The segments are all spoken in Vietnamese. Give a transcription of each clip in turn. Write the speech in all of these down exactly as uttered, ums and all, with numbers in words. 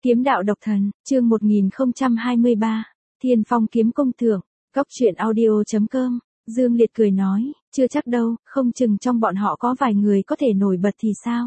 Kiếm đạo độc thần, chương một nghìn không trăm hai mươi ba, Thiên Phong kiếm công thượng, Cốc truyện audio chấm com, Dương Liệt cười nói, chưa chắc đâu, không chừng trong bọn họ có vài người có thể nổi bật thì sao?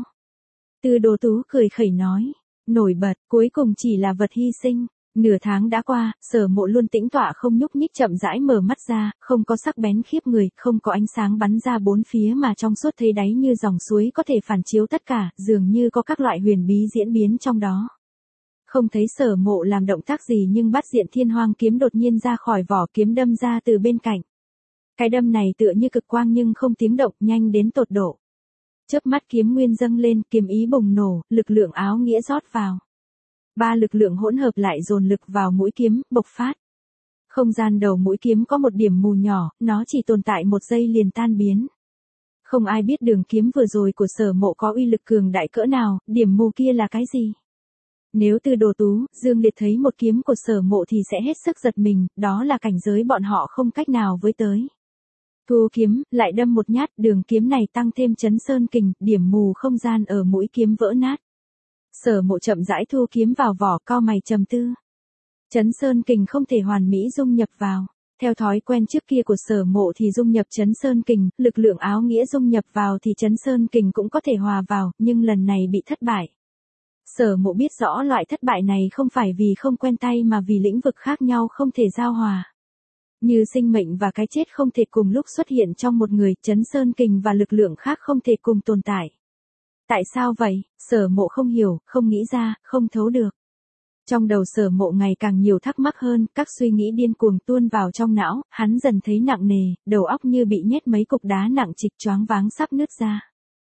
Tư Đồ Tú cười khẩy nói, nổi bật, cuối cùng chỉ là vật hy sinh. Nửa tháng đã qua, Sở Mộ luôn tĩnh tọa không nhúc nhích chậm rãi mở mắt ra, không có sắc bén khiếp người, không có ánh sáng bắn ra bốn phía mà trong suốt thấy đáy như dòng suối có thể phản chiếu tất cả, dường như có các loại huyền bí diễn biến trong đó. Không thấy Sở Mộ làm động tác gì nhưng Bát Diện Thiên Hoang kiếm đột nhiên ra khỏi vỏ kiếm đâm ra từ bên cạnh. Cái đâm này tựa như cực quang nhưng không tiếng động, nhanh đến tột độ. Chớp mắt kiếm nguyên dâng lên, kiếm ý bùng nổ, lực lượng áo nghĩa rót vào. Ba lực lượng hỗn hợp lại dồn lực vào mũi kiếm, bộc phát. Không gian đầu mũi kiếm có một điểm mù nhỏ, nó chỉ tồn tại một giây liền tan biến. Không ai biết đường kiếm vừa rồi của Sở Mộ có uy lực cường đại cỡ nào, điểm mù kia là cái gì? Nếu Tư Đồ Tú, Dương Liệt thấy một kiếm của Sở Mộ thì sẽ hết sức giật mình, đó là cảnh giới bọn họ không cách nào với tới. Thu kiếm, lại đâm một nhát, đường kiếm này tăng thêm chấn sơn kình, điểm mù không gian ở mũi kiếm vỡ nát. Sở Mộ chậm rãi thu kiếm vào vỏ, cau mày trầm tư. Chấn sơn kình không thể hoàn mỹ dung nhập vào. Theo thói quen trước kia của Sở Mộ thì dung nhập chấn sơn kình, lực lượng áo nghĩa dung nhập vào thì chấn sơn kình cũng có thể hòa vào, nhưng lần này bị thất bại. Sở Mộ biết rõ loại thất bại này không phải vì không quen tay mà vì lĩnh vực khác nhau không thể giao hòa. Như sinh mệnh và cái chết không thể cùng lúc xuất hiện trong một người, chấn sơn kình và lực lượng khác không thể cùng tồn tại. Tại sao vậy? Sở Mộ không hiểu, không nghĩ ra, không thấu được. Trong đầu Sở Mộ ngày càng nhiều thắc mắc hơn, các suy nghĩ điên cuồng tuôn vào trong não, hắn dần thấy nặng nề, đầu óc như bị nhét mấy cục đá nặng trịch choáng váng sắp nứt ra.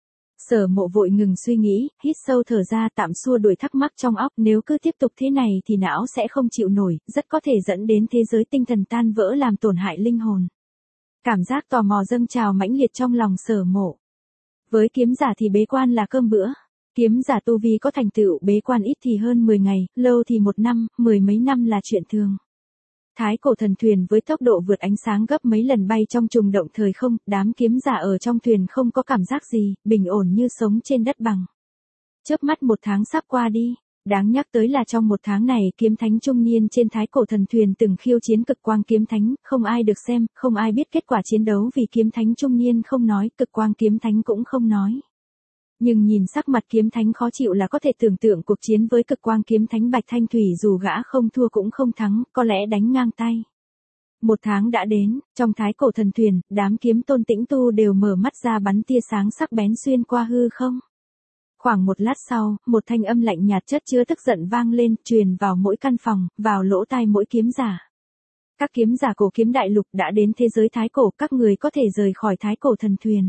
Sở Mộ vội ngừng suy nghĩ, hít sâu thở ra tạm xua đuổi thắc mắc trong óc, nếu cứ tiếp tục thế này thì não sẽ không chịu nổi, rất có thể dẫn đến thế giới tinh thần tan vỡ làm tổn hại linh hồn. Cảm giác tò mò dâng trào mãnh liệt trong lòng Sở Mộ. Với kiếm giả thì bế quan là cơm bữa. Kiếm giả tu vi có thành tựu bế quan ít thì hơn mười ngày, lâu thì một năm, mười mấy năm là chuyện thường. Thái cổ thần thuyền với tốc độ vượt ánh sáng gấp mấy lần bay trong trùng động thời không, đám kiếm giả ở trong thuyền không có cảm giác gì, bình ổn như sống trên đất bằng. Chớp mắt một tháng sắp qua đi. Đáng nhắc tới là trong một tháng này kiếm thánh trung niên trên thái cổ thần thuyền từng khiêu chiến cực quang kiếm thánh, không ai được xem, không ai biết kết quả chiến đấu vì kiếm thánh trung niên không nói, cực quang kiếm thánh cũng không nói. Nhưng nhìn sắc mặt kiếm thánh khó chịu là có thể tưởng tượng cuộc chiến với cực quang kiếm thánh Bạch Thanh Thủy dù gã không thua cũng không thắng, có lẽ đánh ngang tay. Một tháng đã đến, trong thái cổ thần thuyền, đám kiếm tôn tĩnh tu đều mở mắt ra bắn tia sáng sắc bén xuyên qua hư không. Khoảng một lát sau, một thanh âm lạnh nhạt chất chứa tức giận vang lên, truyền vào mỗi căn phòng, vào lỗ tai mỗi kiếm giả. Các kiếm giả cổ kiếm đại lục đã đến thế giới thái cổ, các người có thể rời khỏi thái cổ thần thuyền.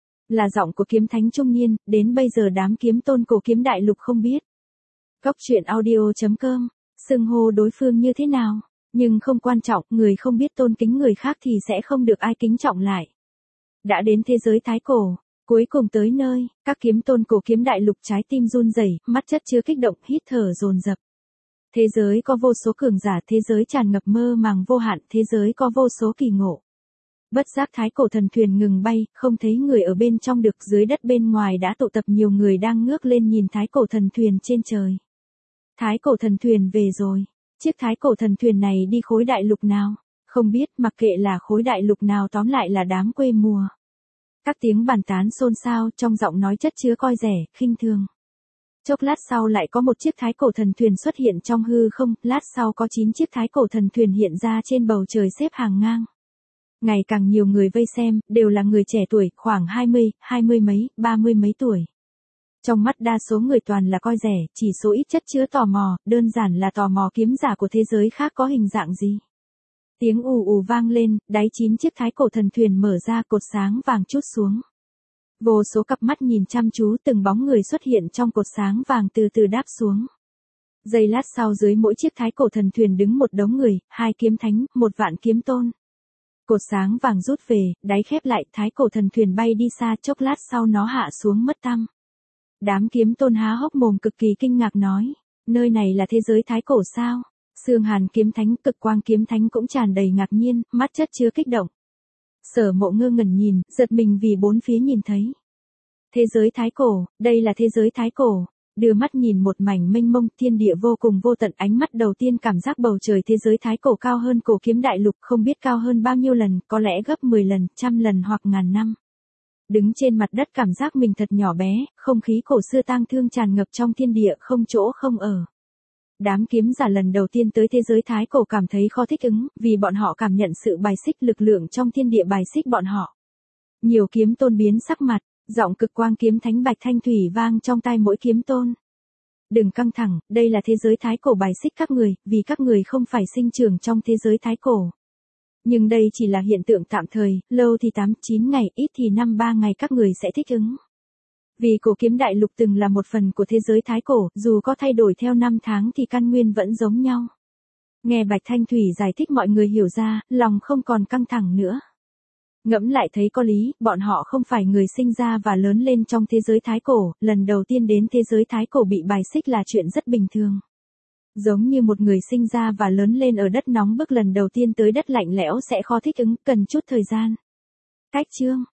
Là giọng của kiếm thánh trung niên, đến bây giờ đám kiếm tôn cổ kiếm đại lục không biết. Cốc truyện audio chấm com, xưng hô đối phương như thế nào, nhưng không quan trọng, người không biết tôn kính người khác thì sẽ không được ai kính trọng lại. Đã đến thế giới thái cổ. Cuối cùng tới nơi, các kiếm tôn cổ kiếm đại lục trái tim run rẩy, mắt chất chứa kích động, hít thở dồn dập. Thế giới có vô số cường giả, thế giới tràn ngập mơ màng vô hạn, thế giới có vô số kỳ ngộ. Bất giác thái cổ thần thuyền ngừng bay, không thấy người ở bên trong được, dưới đất bên ngoài đã tụ tập nhiều người đang ngước lên nhìn thái cổ thần thuyền trên trời. Thái cổ thần thuyền về rồi. Chiếc thái cổ thần thuyền này đi khối đại lục nào? Không biết, mặc kệ là khối đại lục nào tóm lại là đám quê mùa. Các tiếng bàn tán xôn xao, trong giọng nói chất chứa coi rẻ, khinh thường. Chốc lát sau lại có một chiếc thái cổ thần thuyền xuất hiện trong hư không, lát sau có chín chiếc thái cổ thần thuyền hiện ra trên bầu trời xếp hàng ngang. Ngày càng nhiều người vây xem, đều là người trẻ tuổi, khoảng hai mươi, hai mươi mấy, ba mươi mấy tuổi. Trong mắt đa số người toàn là coi rẻ, chỉ số ít chất chứa tò mò, đơn giản là tò mò kiếm giả của thế giới khác có hình dạng gì. Tiếng ù ù vang lên, đáy chín chiếc thái cổ thần thuyền mở ra, cột sáng vàng trút xuống. Vô số cặp mắt nhìn chăm chú, từng bóng người xuất hiện trong cột sáng vàng từ từ đáp xuống. Giây lát sau dưới mỗi chiếc thái cổ thần thuyền đứng một đống người, hai kiếm thánh, một vạn kiếm tôn. Cột sáng vàng rút về, đáy khép lại, thái cổ thần thuyền bay đi xa, chốc lát sau nó hạ xuống mất tăm. Đám kiếm tôn há hốc mồm cực kỳ kinh ngạc nói, nơi này là thế giới thái cổ sao? Sương Hàn kiếm thánh, cực quang kiếm thánh cũng tràn đầy ngạc nhiên, mắt chất chứa kích động. Sở Mộ ngơ ngẩn nhìn, giật mình vì bốn phía nhìn thấy. Thế giới thái cổ, đây là thế giới thái cổ. Đưa mắt nhìn một mảnh mênh mông thiên địa vô cùng vô tận, ánh mắt đầu tiên cảm giác bầu trời thế giới thái cổ cao hơn cổ kiếm đại lục, không biết cao hơn bao nhiêu lần, có lẽ gấp mười lần, trăm lần hoặc ngàn năm. Đứng trên mặt đất cảm giác mình thật nhỏ bé, không khí cổ xưa tang thương tràn ngập trong thiên địa, không chỗ không ở. Đám kiếm giả lần đầu tiên tới thế giới thái cổ cảm thấy khó thích ứng, vì bọn họ cảm nhận sự bài xích, lực lượng trong thiên địa bài xích bọn họ. Nhiều kiếm tôn biến sắc mặt, giọng cực quang kiếm thánh bạch thanh thủy vang trong tai mỗi kiếm tôn. Đừng căng thẳng, đây là thế giới thái cổ bài xích các người, vì các người không phải sinh trưởng trong thế giới thái cổ. Nhưng đây chỉ là hiện tượng tạm thời, lâu thì tám, chín ngày, ít thì năm ba ngày các người sẽ thích ứng. Vì cổ kiếm đại lục từng là một phần của thế giới thái cổ, dù có thay đổi theo năm tháng thì căn nguyên vẫn giống nhau. Nghe Bạch Thanh Thủy giải thích mọi người hiểu ra, lòng không còn căng thẳng nữa. Ngẫm lại thấy có lý, bọn họ không phải người sinh ra và lớn lên trong thế giới thái cổ, lần đầu tiên đến thế giới thái cổ bị bài xích là chuyện rất bình thường. Giống như một người sinh ra và lớn lên ở đất nóng bức lần đầu tiên tới đất lạnh lẽo sẽ khó thích ứng, cần chút thời gian. Cách chương